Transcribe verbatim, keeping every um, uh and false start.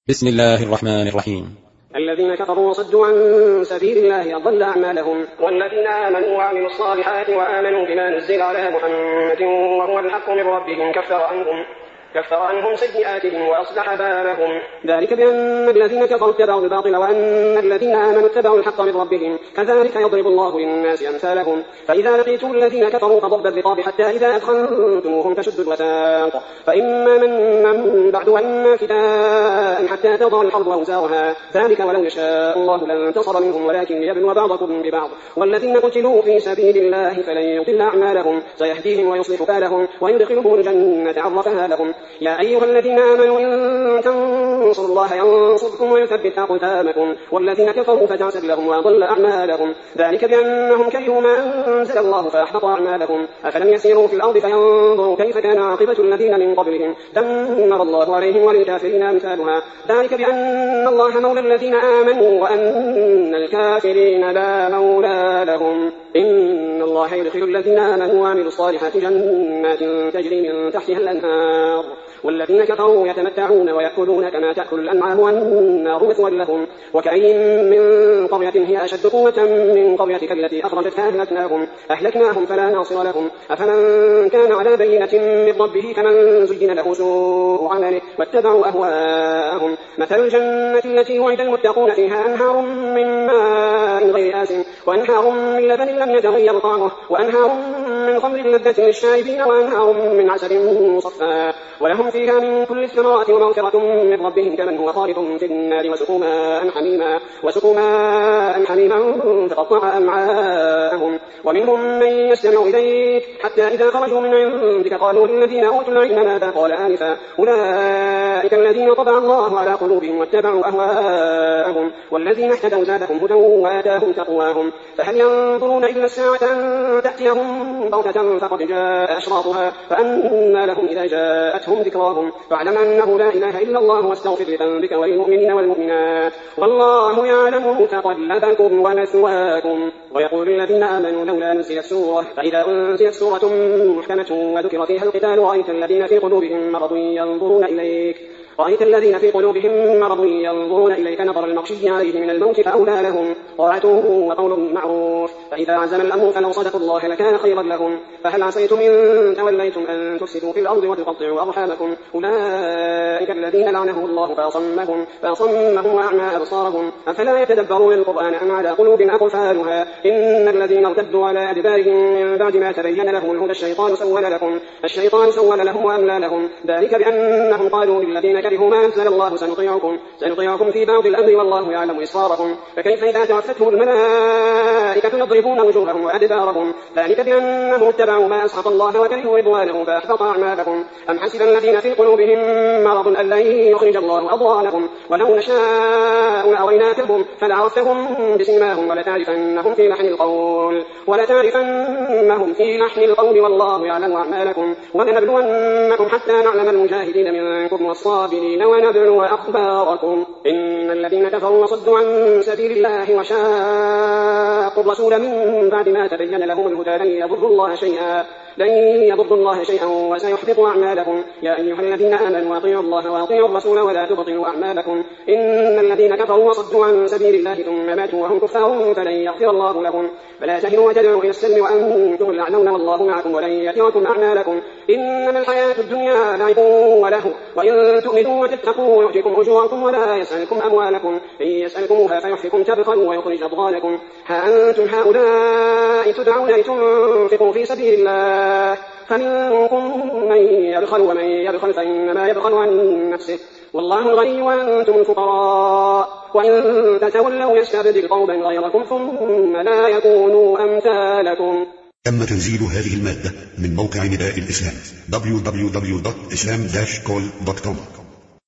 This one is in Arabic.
بسم الله الرحمن الرحيم. الذين كفروا وصدوا عن سبيل الله أضل أعمالهم. والذين آمنوا وعملوا الصالحات وآمنوا بما نزل على محمد وهو الحق من ربهم كفر عنهم كفر عنهم سيئاتهم وأصلح بالهم. ذلك بأن الذين كفروا اتبعوا الباطل وأن الذين آمنوا اتبعوا الحق من ربهم كذلك يضرب الله للناس أمثالهم. فإذا لقيتم الذين كفروا فضرب الرقاب حتى إذا أثخنتموهم فشدوا الوثاق فإما منا بعد وإما فداء حتى تضع الحرب أوزارها ذلك ولو يشاء الله لانتصر منهم ولكن ليبلو بعضكم ببعض. والذين قتلوا في سبيل الله فلن يضل أعمالهم سيهديهم ويصلح بالهم ويدخلهم الجنة عرفها لهم. يا أيها الذين آمنوا إن تنصروا الله ينصركم ويثبت أقدامكم. والذين كفروا فتعسر لهم وأضل أعمالهم ذلك بأنهم كرهوا ما أنزل الله فأحبط أعمالهم. أفلم يسيروا في الأرض فينظروا كيف كان عاقبة الذين من قبلهم دمر الله عليهم وللكافرين أمثالها. ذلك بأن الله مولى الذين آمنوا وأن الكافرين لا مولى لهم. إن الله يدخل الذين آمنوا وعملوا الصالحات جنات تجري من تحتها الأنهار والذين كفروا يتمتعون ويأكلون كما تأكل الأنعام والنار مثوى لهم. وكأين من قرية هي أشد قوة من قريتك التي أخرجتك أهلكناهم أهلكناهم فلا ناصر لهم. أفمن كان على بينة من ربه كمن زين له سوء عمله واتبعوا أهواءهم. مثل الجنة التي وعد المتقون فيها أنهار من ماء غير آسن وأنهار من لبن لم يتغير طعمه وأنهار من خمر لذة للشاربين وأنهار من عسل مصفى ولهم فيها من كل الثمرات ومغفرة من ربهم كمن هو خالد في النار وسقوا ماء حميما وسقوا ماء حميما فقطع أمعاءهم. ومنهم من يستمع إليك حتى إذا خرجوا من عندك قالوا للذين أوتوا العلم ماذا قال آنفا أولئك الذين طبع الله على قلوبهم واتبعوا أهواءهم والذين اهتدوا زادهم هدى وآتاهم تقواهم. فهل ينظرون إلا الساعة أن تأتيهم بغتة فقد جاء أشراطها فأنى لهم إذا جاءتهم ذكراهم. فاعلم أنه لا إله إلا الله واستغفر لذنبك وللمؤمنين والمؤمنات والله يعلم متقلبكم ومثواكم. ويقول الذين آمنوا لولا نزلت سورة فإذا أنزلت سورة محكمة وذكر فيها القتال رأيت الذين في قلوبهم مرض ينظرون إليك رأيت الذين في قلوبهم مرض ينظرون إليك نظر المغشي عليه من الموت فأولى لهم طاعته وقول معروف. فإذا عزم الأمر فلو صدقوا الله لكان خيرا لهم. فهل عصيتم إن توليتم أن تفسدوا في الأرض وتقطعوا أرحامكم أولئك الذين لعنهم الله فأصمهم فأصمهم وأعمى أبصارهم أفلا يتدبرون القرآن أم على قلوب أقفالها. إن الذين ارتدوا على أدبارهم من بعد ما تبين لهم الهدى الشيطان سول لهم الشيطان سول لهم وأملى لهم. ذلك بأنهم قالوا للذين كرهوا ما أنزل الله سنطيعكم سنطيعكم في بعض الأمر والله يعلم إسرارهم. فكيف إذا توفتهم الملائكة يضربون وجوههم وأدبارهم. ذلك بأنهم اتبعوا ما أسخط الله وكرهوا رضوانه فأحبط أعمالهم. أم حسب الذين في قلوبهم مرض أن لن يخرج الله أضغانهم ولو نشاء لأريناكهم فلعرفتهم بسيماهم ولتعرفنهم في لحن القول ولتعرفنهم في لحن القول والله يعلم أعمالكم. ولنبلونكم حتى نعلم المجاهدين منكم والصابرين ونبلو أخباركم. إن الذين كفروا وصدوا عن سبيل الله وشاقوا الرسول من بعد ما تبين لهم الهدى لن يضروا الله شيئا لن يضروا الله شيئا وسيحبط أعمالهم. يا أيها الذين آمنوا أطيعوا الله وأطيعوا الرسول ولا تبطلوا أعمالكم. إن الذين كفروا وصدوا عن سبيل الله ثم ماتوا وهم كفار فلن يغفر الله لهم. فلا تهنوا وتدعوا إلى السلم وأنتم الأعلون والله معكم ولن يتركم أعمالكم. إنما الحياة الدنيا لعب وله وإن تؤمنوا وتتقوا يؤتكم أجوركم ولا يسألكم أموالكم إن يسألكموها فيحفكم تبخلوا ويخرج أضغانكم. ها أنتم هؤلاء تدعون لتنفقوا في سبيل الله فمنكم من يبخل ومن يبخل فإنما يبخل عن نفسه والله الغني وأنتم الفقراء وإن تتولوا يستبدل قوما غيركم ثم لا يكونوا أمثالكم. تم تنزيل هذه المادة من موقع نداء الإسلام دبليو دبليو دبليو دوت إسلام داش كول دوت كوم.